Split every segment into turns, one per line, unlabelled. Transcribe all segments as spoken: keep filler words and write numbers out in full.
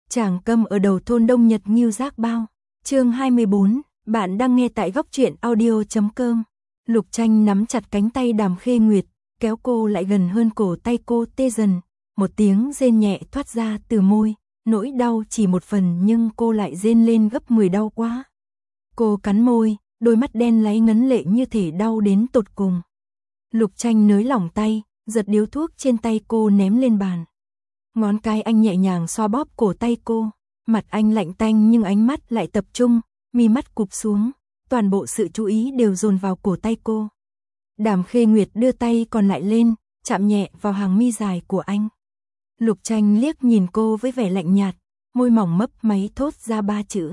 Tràng Câm ở đầu thôn Đông Nhật Ngưu Giác Bao. Chương hai mươi bốn, bạn đang nghe tại góc truyện audio chấm com. Lục Tranh nắm chặt cánh tay Đàm Khê Nguyệt, kéo cô lại gần hơn, cổ tay cô tê dần, một tiếng rên nhẹ thoát ra từ môi, nỗi đau chỉ một phần nhưng cô lại rên lên gấp mười, đau quá. Cô cắn môi, đôi mắt đen láy ngấn lệ như thể đau đến tột cùng. Lục Tranh nới lỏng tay, giật điếu thuốc trên tay cô ném lên bàn. Ngón cái anh nhẹ nhàng xoa bóp cổ tay cô, mặt anh lạnh tanh nhưng ánh mắt lại tập trung, mi mắt cụp xuống, toàn bộ sự chú ý đều dồn vào cổ tay cô. Đàm Khê Nguyệt đưa tay còn lại lên, chạm nhẹ vào hàng mi dài của anh. Lục Tranh liếc nhìn cô với vẻ lạnh nhạt, môi mỏng mấp máy thốt ra ba chữ.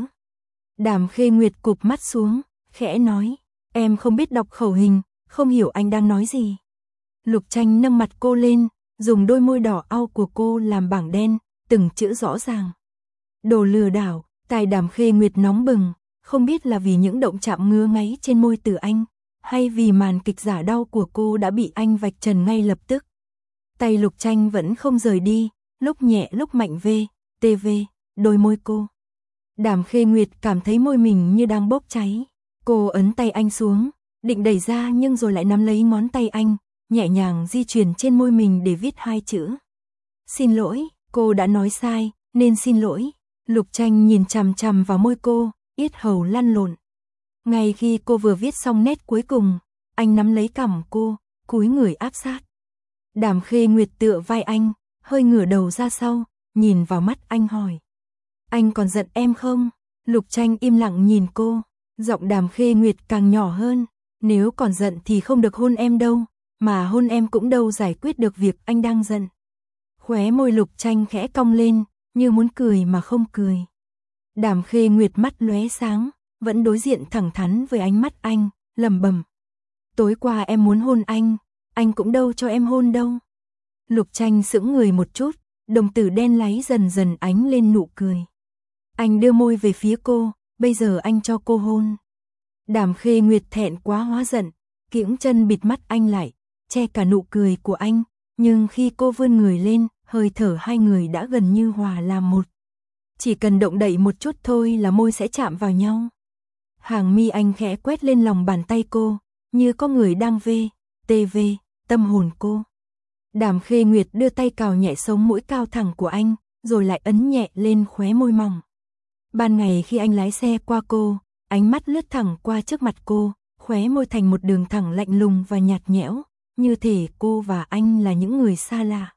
Đàm Khê Nguyệt cụp mắt xuống, khẽ nói, em không biết đọc khẩu hình, không hiểu anh đang nói gì. Lục Tranh nâng mặt cô lên, dùng đôi môi đỏ au của cô làm bảng đen, từng chữ rõ ràng. Đồ lừa đảo. Tai Đàm Khê Nguyệt nóng bừng, không biết là vì những động chạm ngứa ngáy trên môi từ anh, hay vì màn kịch giả đau của cô đã bị anh vạch trần ngay lập tức. Tay Lục Tranh vẫn không rời đi, lúc nhẹ lúc mạnh vê, tê vê, đôi môi cô. Đàm Khê Nguyệt cảm thấy môi mình như đang bốc cháy. Cô ấn tay anh xuống, định đẩy ra nhưng rồi lại nắm lấy ngón tay anh, nhẹ nhàng di chuyển trên môi mình để viết hai chữ. Xin lỗi, cô đã nói sai, nên xin lỗi. Lục Tranh nhìn chằm chằm vào môi cô, yết hầu lăn lộn. Ngay khi cô vừa viết xong nét cuối cùng, anh nắm lấy cằm cô, cúi người áp sát. Đàm Khê Nguyệt tựa vai anh, hơi ngửa đầu ra sau, nhìn vào mắt anh hỏi. Anh còn giận em không? Lục Tranh im lặng nhìn cô, giọng Đàm Khê Nguyệt càng nhỏ hơn. Nếu còn giận thì không được hôn em đâu, mà hôn em cũng đâu giải quyết được việc anh đang giận. Khóe môi Lục Tranh khẽ cong lên, như muốn cười mà không cười. Đàm Khê Nguyệt mắt lóe sáng, vẫn đối diện thẳng thắn với ánh mắt anh, lẩm bẩm. Tối qua em muốn hôn anh, anh cũng đâu cho em hôn đâu. Lục Tranh sững người một chút, đồng tử đen láy dần dần ánh lên nụ cười. Anh đưa môi về phía cô, bây giờ anh cho cô hôn. Đàm Khê Nguyệt thẹn quá hóa giận, kiễng chân bịt mắt anh lại, che cả nụ cười của anh, nhưng khi cô vươn người lên, hơi thở hai người đã gần như hòa làm một. Chỉ cần động đậy một chút thôi là môi sẽ chạm vào nhau. Hàng mi anh khẽ quét lên lòng bàn tay cô, như có người đang vê, tê vê, tâm hồn cô. Đàm Khê Nguyệt đưa tay cào nhẹ sống mũi cao thẳng của anh, rồi lại ấn nhẹ lên khóe môi mỏng. Ban ngày khi anh lái xe qua cô, ánh mắt lướt thẳng qua trước mặt cô, khóe môi thành một đường thẳng lạnh lùng và nhạt nhẽo, như thể cô và anh là những người xa lạ.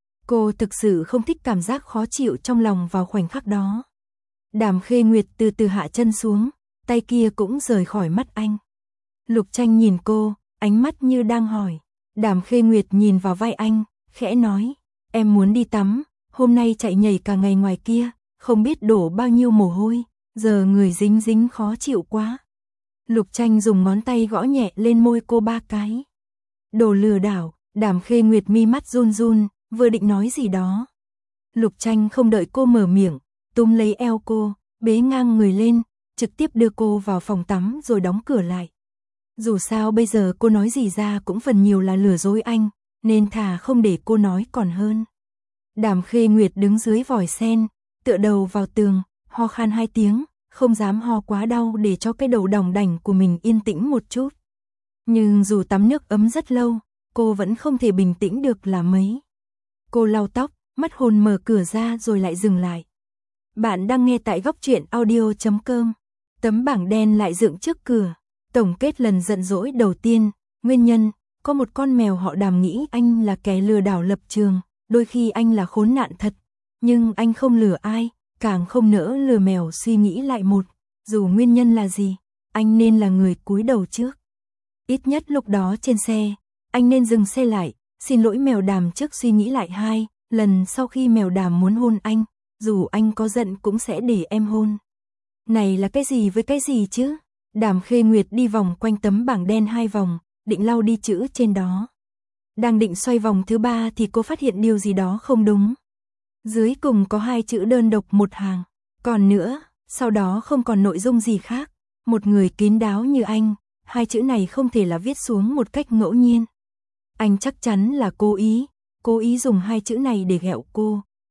Cô thực sự không thích cảm giác khó chịu trong lòng vào khoảnh khắc đó. Đàm Khê Nguyệt từ từ hạ chân xuống, tay kia cũng rời khỏi mắt anh. Lục Tranh nhìn cô, ánh mắt như đang hỏi. Đàm Khê Nguyệt nhìn vào vai anh, khẽ nói, em muốn đi tắm, hôm nay chạy nhảy cả ngày ngoài kia, không biết đổ bao nhiêu mồ hôi, giờ người dính dính khó chịu quá. Lục Tranh dùng ngón tay gõ nhẹ lên môi cô ba cái. Đồ lừa đảo. Đàm Khê Nguyệt mi mắt run run, vừa định nói gì đó. Lục Tranh không đợi cô mở miệng, túm lấy eo cô, bế ngang người lên, trực tiếp đưa cô vào phòng tắm rồi đóng cửa lại. Dù sao bây giờ cô nói gì ra cũng phần nhiều là lừa dối anh, nên thà không để cô nói còn hơn. Đàm Khê Nguyệt đứng dưới vòi sen, tựa đầu vào tường, ho khan hai tiếng, không dám ho quá đau để cho cái đầu đỏng đảnh của mình yên tĩnh một chút. Nhưng dù tắm nước ấm rất lâu, cô vẫn không thể bình tĩnh được là mấy. Cô lau tóc, mắt hồn mở cửa ra rồi lại dừng lại. Bạn đang nghe tại góc truyện audio chấm com. Tấm bảng đen lại dựng trước cửa. Tổng kết lần giận dỗi đầu tiên. Nguyên nhân, có một con mèo họ Đàm nghĩ anh là kẻ lừa đảo lập trường. Đôi khi anh là khốn nạn thật. Nhưng anh không lừa ai, càng không nỡ lừa mèo. Suy nghĩ lại một, dù nguyên nhân là gì, anh nên là người cúi đầu trước. Ít nhất lúc đó trên xe, anh nên dừng xe lại, xin lỗi mèo Đàm trước. Suy nghĩ lại hai lần sau khi mèo Đàm muốn hôn anh, dù anh có giận cũng sẽ để em hôn. Này là cái gì với cái gì chứ? Đàm Khê Nguyệt đi vòng quanh tấm bảng đen hai vòng, định lau đi chữ trên đó. Đang định xoay vòng thứ ba thì cô phát hiện điều gì đó không đúng. Dưới cùng có hai chữ đơn độc một hàng. Còn nữa, sau đó không còn nội dung gì khác. Một người kín đáo như anh, hai chữ này không thể là viết xuống một cách ngẫu nhiên. Anh chắc chắn là cố ý, cố ý dùng hai chữ này để ghẹo cô,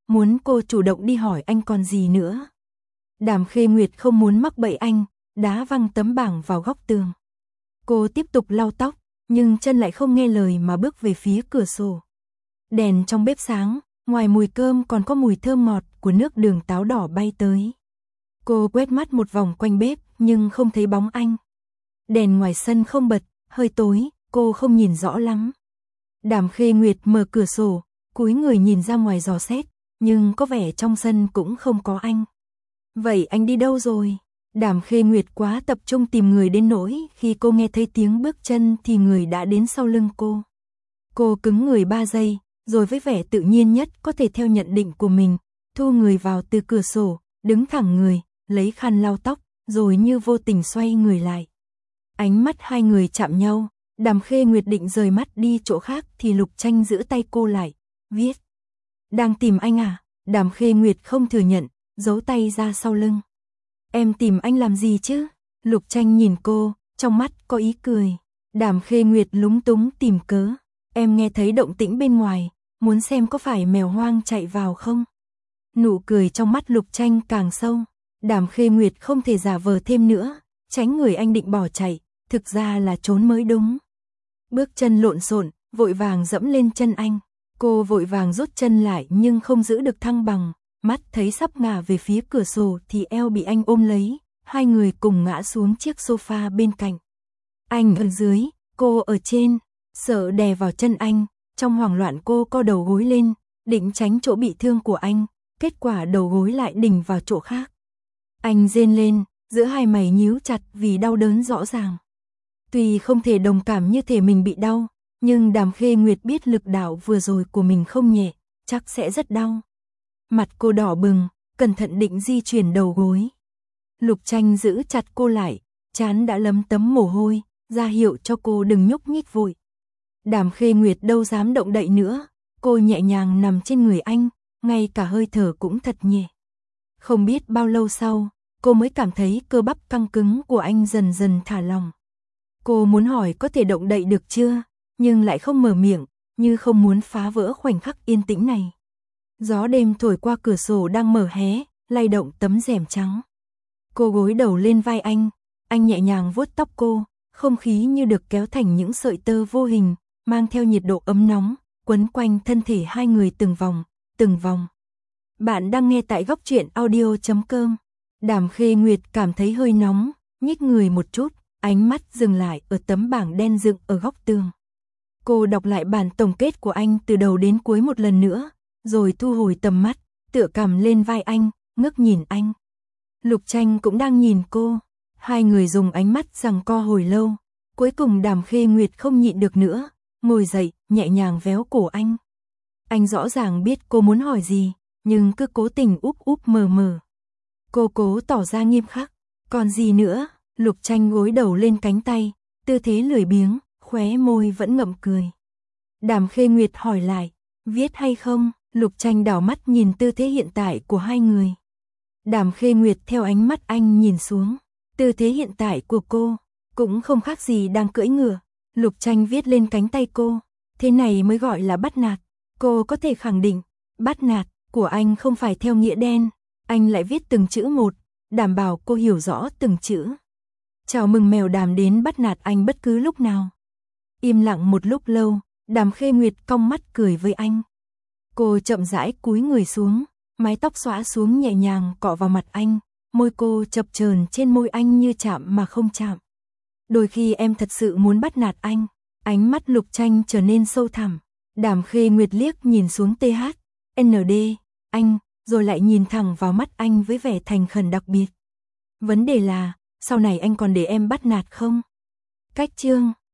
muốn cô chủ động đi hỏi anh còn gì nữa. Đàm Khê Nguyệt không muốn mắc bẫy anh, đá văng tấm bảng vào góc tường. Cô tiếp tục lau tóc, nhưng chân lại không nghe lời mà bước về phía cửa sổ. Đèn trong bếp sáng, ngoài mùi cơm còn có mùi thơm ngọt của nước đường táo đỏ bay tới. Cô quét mắt một vòng quanh bếp nhưng không thấy bóng anh. Đèn ngoài sân không bật, hơi tối, cô không nhìn rõ lắm. Đàm Khê Nguyệt mở cửa sổ, cúi người nhìn ra ngoài dò xét, nhưng có vẻ trong sân cũng không có anh. Vậy anh đi đâu rồi? Đàm Khê Nguyệt quá tập trung tìm người đến nỗi khi cô nghe thấy tiếng bước chân thì người đã đến sau lưng cô. Cô cứng người ba giây, rồi với vẻ tự nhiên nhất có thể theo nhận định của mình, thu người vào từ cửa sổ, đứng thẳng người, lấy khăn lau tóc, rồi như vô tình xoay người lại. Ánh mắt hai người chạm nhau, Đàm Khê Nguyệt định rời mắt đi chỗ khác thì Lục Tranh giữ tay cô lại, viết. Đang tìm anh à? Đàm Khê Nguyệt không thừa nhận, giấu tay ra sau lưng. Em tìm anh làm gì chứ? Lục Tranh nhìn cô, trong mắt có ý cười. Đàm Khê Nguyệt lúng túng tìm cớ. Em nghe thấy động tĩnh bên ngoài, muốn xem có phải mèo hoang chạy vào không? Nụ cười trong mắt Lục Tranh càng sâu. Đàm Khê Nguyệt không thể giả vờ thêm nữa, tránh người anh định bỏ chạy, thực ra là trốn mới đúng. Bước chân lộn xộn, vội vàng dẫm lên chân anh. Cô vội vàng rút chân lại nhưng không giữ được thăng bằng, mắt thấy sắp ngả về phía cửa sổ thì eo bị anh ôm lấy, hai người cùng ngã xuống chiếc sofa bên cạnh. Anh ở dưới, cô ở trên, sợ đè vào chân anh, trong hoảng loạn cô co đầu gối lên, định tránh chỗ bị thương của anh, kết quả đầu gối lại đỉnh vào chỗ khác. Anh rên lên, giữa hai mày nhíu chặt vì đau đớn rõ ràng. Tuy không thể đồng cảm như thể mình bị đau, nhưng Đàm Khê Nguyệt biết lực đạo vừa rồi của mình không nhẹ, chắc sẽ rất đau. Mặt cô đỏ bừng, cẩn thận định di chuyển đầu gối. Lục Tranh giữ chặt cô lại, trán đã lấm tấm mồ hôi, ra hiệu cho cô đừng nhúc nhích vội. Đàm Khê Nguyệt đâu dám động đậy nữa, cô nhẹ nhàng nằm trên người anh, ngay cả hơi thở cũng thật nhẹ. Không biết bao lâu sau, cô mới cảm thấy cơ bắp căng cứng của anh dần dần thả lỏng. Cô muốn hỏi có thể động đậy được chưa, nhưng lại không mở miệng, như không muốn phá vỡ khoảnh khắc yên tĩnh này. Gió đêm thổi qua cửa sổ đang mở hé, lay động tấm rèm trắng. Cô gối đầu lên vai anh, anh nhẹ nhàng vuốt tóc cô, không khí như được kéo thành những sợi tơ vô hình, mang theo nhiệt độ ấm nóng, quấn quanh thân thể hai người từng vòng, từng vòng. Bạn đang nghe tại góc truyện audio chấm com. Đàm Khê Nguyệt cảm thấy hơi nóng, nhích người một chút, ánh mắt dừng lại ở tấm bảng đen dựng ở góc tường. Cô đọc lại bản tổng kết của anh từ đầu đến cuối một lần nữa, rồi thu hồi tầm mắt, tựa cằm lên vai anh, ngước nhìn anh. Lục Tranh cũng đang nhìn cô, hai người dùng ánh mắt giằng co hồi lâu, cuối cùng Đàm Khê Nguyệt không nhịn được nữa, ngồi dậy, nhẹ nhàng véo cổ anh. Anh rõ ràng biết cô muốn hỏi gì, nhưng cứ cố tình úp úp mờ mờ. Cô cố tỏ ra nghiêm khắc, còn gì nữa? Lục Tranh gối đầu lên cánh tay, tư thế lười biếng, khóe môi vẫn ngậm cười. Đàm Khê Nguyệt hỏi lại, viết hay không? Lục Tranh đảo mắt nhìn tư thế hiện tại của hai người. Đàm Khê Nguyệt theo ánh mắt anh nhìn xuống, tư thế hiện tại của cô cũng không khác gì đang cưỡi ngựa. Lục Tranh viết lên cánh tay cô, thế này mới gọi là bắt nạt. Cô có thể khẳng định, bắt nạt của anh không phải theo nghĩa đen, anh lại viết từng chữ một, đảm bảo cô hiểu rõ từng chữ. Chào mừng mèo Đàm đến bắt nạt anh bất cứ lúc nào. Im lặng một lúc lâu, Đàm Khê Nguyệt cong mắt cười với anh. Cô chậm rãi cúi người xuống, mái tóc xõa xuống nhẹ nhàng cọ vào mặt anh, môi cô chập chờn trên môi anh như chạm mà không chạm. Đôi khi em thật sự muốn bắt nạt anh. Ánh mắt Lục Tranh trở nên sâu thẳm. Đàm Khê Nguyệt liếc nhìn xuống tê hát, en đê, anh, rồi lại nhìn thẳng vào mắt anh với vẻ thành khẩn đặc biệt. Vấn đề là, sau này anh còn để em bắt nạt không? Cách chương